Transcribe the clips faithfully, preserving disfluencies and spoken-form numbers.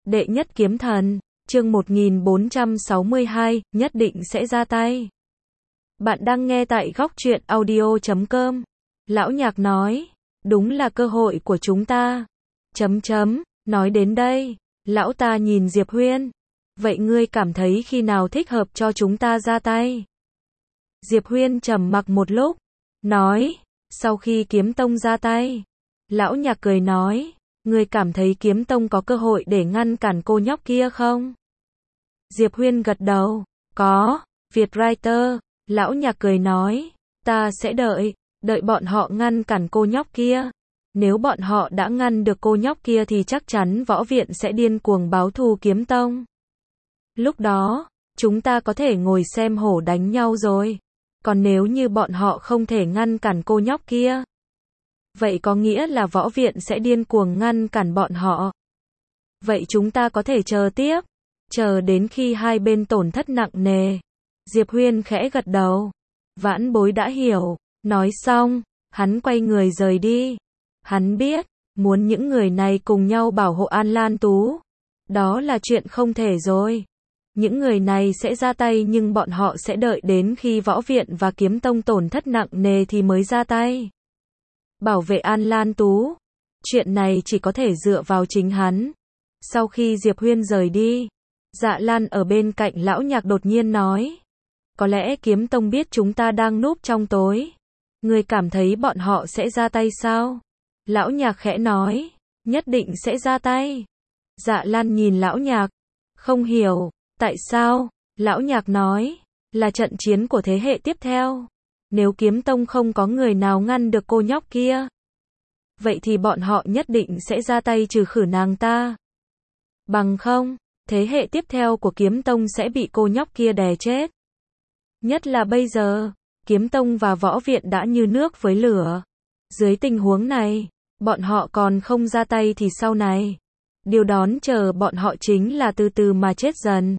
Đệ nhất kiếm thần, chương một nghìn bốn trăm sáu mươi hai, nhất định sẽ ra tay. Bạn đang nghe tại góc truyện audio chấm com. Lão Nhạc nói, đúng là cơ hội của chúng ta. Chấm chấm, nói đến đây, lão ta nhìn Diệp Huyên. Vậy ngươi cảm thấy khi nào thích hợp cho chúng ta ra tay? Diệp Huyên trầm mặc một lúc, nói, sau khi Kiếm Tông ra tay. Lão Nhạc cười nói, ngươi cảm thấy Kiếm Tông có cơ hội để ngăn cản cô nhóc kia không? Diệp Huyên gật đầu, có, Việt Writer. Lão Nhạc cười nói, ta sẽ đợi, đợi bọn họ ngăn cản cô nhóc kia. Nếu bọn họ đã ngăn được cô nhóc kia thì chắc chắn võ viện sẽ điên cuồng báo thù Kiếm Tông. Lúc đó, chúng ta có thể ngồi xem hổ đánh nhau rồi. Còn nếu như bọn họ không thể ngăn cản cô nhóc kia, vậy có nghĩa là võ viện sẽ điên cuồng ngăn cản bọn họ. Vậy chúng ta có thể chờ tiếp, chờ đến khi hai bên tổn thất nặng nề. Diệp Huyên khẽ gật đầu. Vãn Bối đã hiểu. Nói xong, hắn quay người rời đi. Hắn biết, muốn những người này cùng nhau bảo hộ An Lan Tú, đó là chuyện không thể rồi. Những người này sẽ ra tay nhưng bọn họ sẽ đợi đến khi võ viện và Kiếm Tông tổn thất nặng nề thì mới ra tay. Bảo vệ An Lan Tú, chuyện này chỉ có thể dựa vào chính hắn. Sau khi Diệp Huyên rời đi, Dạ Lan ở bên cạnh Lão Nhạc đột nhiên nói, có lẽ Kiếm Tông biết chúng ta đang núp trong tối. Ngươi cảm thấy bọn họ sẽ ra tay sao? Lão Nhạc khẽ nói, nhất định sẽ ra tay. Dạ Lan nhìn Lão Nhạc, không hiểu, tại sao? Lão Nhạc nói, là trận chiến của thế hệ tiếp theo. Nếu Kiếm Tông không có người nào ngăn được cô nhóc kia, vậy thì bọn họ nhất định sẽ ra tay trừ khử nàng ta. Bằng không, thế hệ tiếp theo của Kiếm Tông sẽ bị cô nhóc kia đè chết. Nhất là bây giờ, Kiếm Tông và võ viện đã như nước với lửa. Dưới tình huống này, bọn họ còn không ra tay thì sau này, điều đón chờ bọn họ chính là từ từ mà chết dần.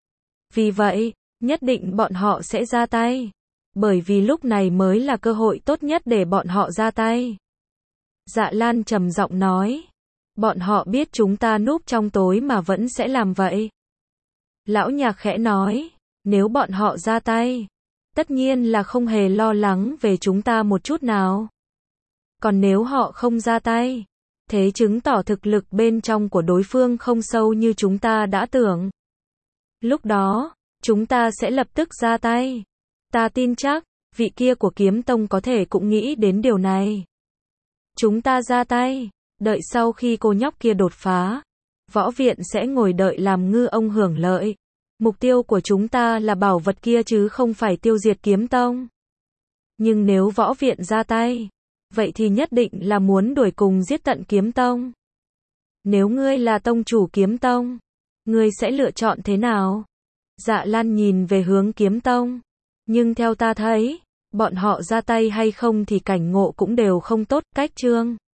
Vì vậy, nhất định bọn họ sẽ ra tay. Bởi vì lúc này mới là cơ hội tốt nhất để bọn họ ra tay. Dạ Lan trầm giọng nói, bọn họ biết chúng ta núp trong tối mà vẫn sẽ làm vậy. Lão Nhạc khẽ nói, nếu bọn họ ra tay, tất nhiên là không hề lo lắng về chúng ta một chút nào. Còn nếu họ không ra tay, thế chứng tỏ thực lực bên trong của đối phương không sâu như chúng ta đã tưởng. Lúc đó, chúng ta sẽ lập tức ra tay. Ta tin chắc, vị kia của Kiếm Tông có thể cũng nghĩ đến điều này. Chúng ta ra tay, đợi sau khi cô nhóc kia đột phá, võ viện sẽ ngồi đợi làm ngư ông hưởng lợi. Mục tiêu của chúng ta là bảo vật kia chứ không phải tiêu diệt Kiếm Tông. Nhưng nếu võ viện ra tay, vậy thì nhất định là muốn đuổi cùng giết tận Kiếm Tông. Nếu ngươi là tông chủ Kiếm Tông, ngươi sẽ lựa chọn thế nào? Dạ Lan nhìn về hướng Kiếm Tông. Nhưng theo ta thấy, bọn họ ra tay hay không thì cảnh ngộ cũng đều không tốt. Cách chương